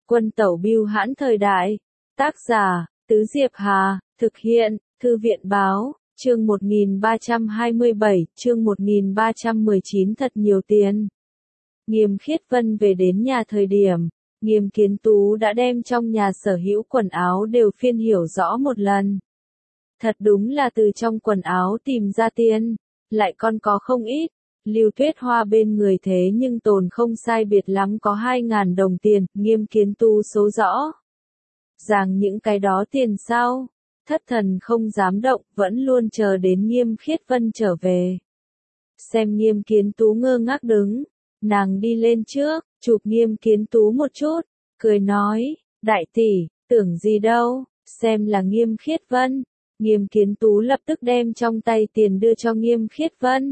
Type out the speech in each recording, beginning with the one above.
Quân tẩu bưu hãn thời đại. Tác giả, Tứ Diệp Hà, thực hiện, Thư viện báo, chương 1327, chương 1319 thật nhiều tiền. Nghiêm Khiết Vân về đến nhà thời điểm, Nghiêm Kiến Tú đã đem trong nhà sở hữu quần áo đều phiên hiểu rõ một lần. Thật đúng là từ trong quần áo tìm ra tiền, lại còn có không ít. Lưu Tuyết Hoa bên người thế nhưng tồn không sai biệt lắm có 2.000 đồng tiền, Nghiêm Kiến Tú số rõ. Rằng những cái đó tiền sao? Thất thần không dám động, vẫn luôn chờ đến Nghiêm Khiết Vân trở về. Xem Nghiêm Kiến Tú ngơ ngác đứng, nàng đi lên trước, chụp Nghiêm Kiến Tú một chút, cười nói, đại tỷ, tưởng gì đâu, xem là Nghiêm Khiết Vân. Nghiêm Kiến Tú lập tức đem trong tay tiền đưa cho Nghiêm Khiết Vân.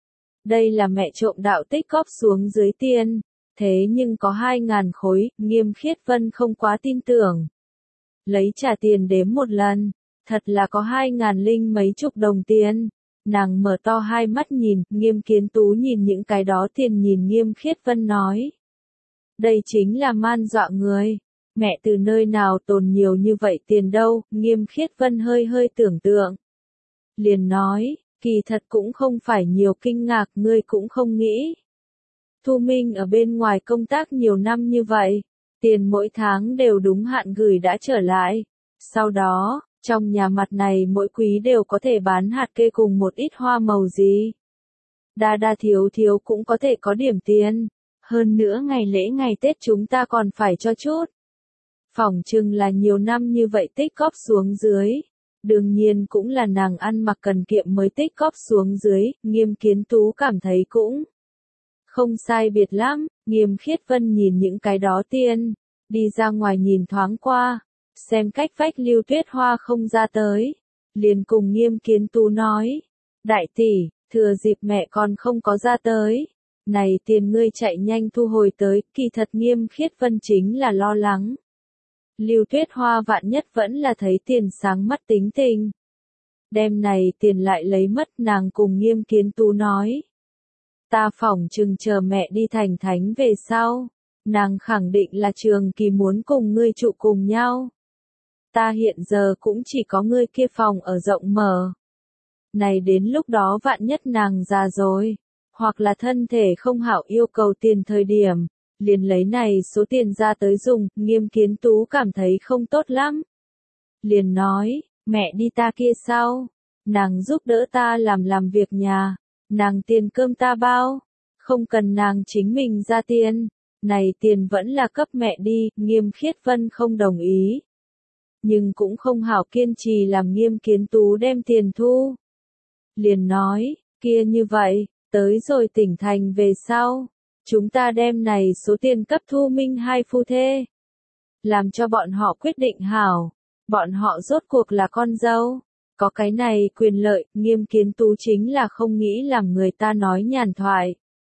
Đây là mẹ trộm đạo tích góp xuống dưới tiền, thế nhưng có 2.000 khối, Nghiêm Khiết Vân không quá tin tưởng. Lấy trả tiền đếm một lần, thật là có 2.000 linh mấy chục đồng tiền. Nàng mở to hai mắt nhìn, Nghiêm Kiến Tú nhìn những cái đó tiền nhìn Nghiêm Khiết Vân nói. Đây chính là man dọa người. Mẹ từ nơi nào tồn nhiều như vậy tiền đâu, Nghiêm Khiết Vân hơi hơi tưởng tượng. Liền nói, kỳ thật cũng không phải nhiều kinh ngạc, ngươi cũng không nghĩ. Thu Minh ở bên ngoài công tác nhiều năm như vậy, tiền mỗi tháng đều đúng hạn gửi đã trở lại. Sau đó, trong nhà mặt này mỗi quý đều có thể bán hạt kê cùng một ít hoa màu gì. Đa đa thiếu thiếu cũng có thể có điểm tiền. Hơn nữa ngày lễ ngày Tết chúng ta còn phải cho chút. Phỏng chừng là nhiều năm như vậy tích góp xuống dưới. Đương nhiên cũng là nàng ăn mặc cần kiệm mới tích góp xuống dưới, Nghiêm Kiến Tú cảm thấy cũng không sai biệt lắm. Nghiêm Khiết Vân nhìn những cái đó tiền, đi ra ngoài nhìn thoáng qua, xem cách vách Lưu Tuyết Hoa không ra tới, liền cùng Nghiêm Kiến Tú nói, đại tỷ, thừa dịp mẹ còn không có ra tới, này tiền ngươi chạy nhanh thu hồi tới. Kỳ thật Nghiêm Khiết Vân chính là lo lắng. Lưu Tuyết Hoa vạn nhất vẫn là thấy tiền sáng mắt tính tình. Đêm này tiền lại lấy mất, nàng cùng Nghiêm Kiến Tú nói. Ta phỏng chừng chờ mẹ đi thành thánh về sau. Nàng khẳng định là Trường Kỳ muốn cùng ngươi trụ cùng nhau. Ta hiện giờ cũng chỉ có ngươi kia phòng ở rộng mở. Này đến lúc đó vạn nhất nàng già rồi, hoặc là thân thể không hảo yêu cầu tiền thời điểm. Liền lấy này số tiền ra tới dùng, Nghiêm Kiến Tú cảm thấy không tốt lắm. Liền nói, mẹ đi ta kia sau, nàng giúp đỡ ta làm việc nhà, nàng tiền cơm ta bao, không cần nàng chính mình ra tiền, này tiền vẫn là cấp mẹ đi. Nghiêm Khiết Vân không đồng ý. Nhưng cũng không hảo kiên trì làm Nghiêm Kiến Tú đem tiền thu. Liền nói, kia như vậy, tới rồi tỉnh thành về sau. Chúng ta đem này số tiền cấp Thu Minh hai phu thê. Làm cho bọn họ quyết định hảo. Bọn họ rốt cuộc là con dâu. Có cái này quyền lợi, Nghiêm Kiến Tú chính là không nghĩ làm người ta nói nhàn thoại.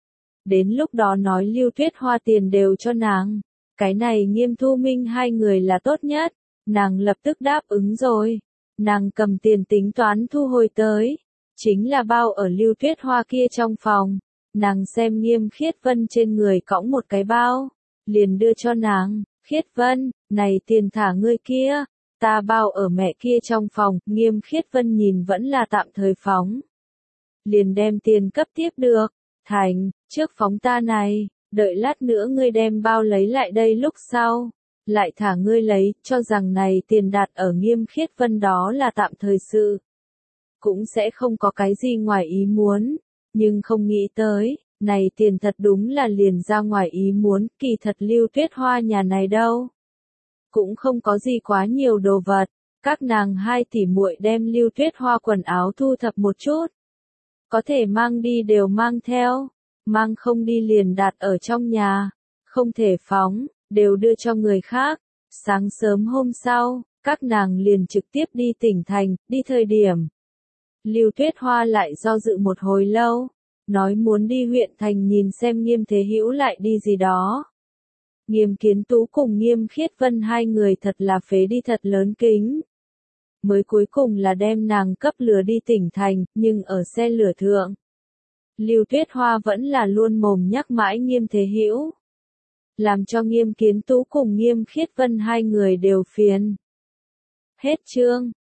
Đến lúc đó nói Lưu Tuyết Hoa tiền đều cho nàng. Cái này Nghiêm Thu Minh hai người là tốt nhất. Nàng lập tức đáp ứng rồi. Nàng cầm tiền tính toán thu hồi tới. Chính là bao ở Lưu Tuyết Hoa kia trong phòng. Nàng xem Nghiêm Khiết Vân trên người cõng một cái bao, liền đưa cho nàng. Khiết Vân, này tiền thả ngươi kia, ta bao ở mẹ kia trong phòng. Nghiêm Khiết Vân nhìn vẫn là tạm thời phóng, liền đem tiền cấp tiếp được. Thành, trước phóng ta này, đợi lát nữa ngươi đem bao lấy lại đây lúc sau, lại thả ngươi lấy. Cho rằng này tiền đặt ở Nghiêm Khiết Vân đó là tạm thời sự, cũng sẽ không có cái gì ngoài ý muốn. Nhưng không nghĩ tới, này tiền thật đúng là liền ra ngoài ý muốn. Kỳ thật Lưu Tuyết Hoa nhà này đâu cũng không có gì quá nhiều đồ vật. Các nàng hai tỷ muội đem Lưu Tuyết Hoa quần áo thu thập một chút. Có thể mang đi đều mang theo, mang không đi liền đặt ở trong nhà, không thể phóng, đều đưa cho người khác. Sáng sớm hôm sau, các nàng liền trực tiếp đi tỉnh thành. Đi thời điểm Lưu Tuyết Hoa lại do dự một hồi lâu, nói muốn đi huyện thành nhìn xem Nghiêm Thế Hữu lại đi gì đó. Nghiêm Kiến Tú cùng Nghiêm Khiết Vân hai người thật là phế đi thật lớn kính. Mới cuối cùng là đem nàng cấp lừa đi tỉnh thành, nhưng ở xe lửa thượng. Lưu Tuyết Hoa vẫn là luôn mồm nhắc mãi Nghiêm Thế Hữu. làm cho Nghiêm Kiến Tú cùng Nghiêm Khiết Vân hai người đều phiền. Hết chương.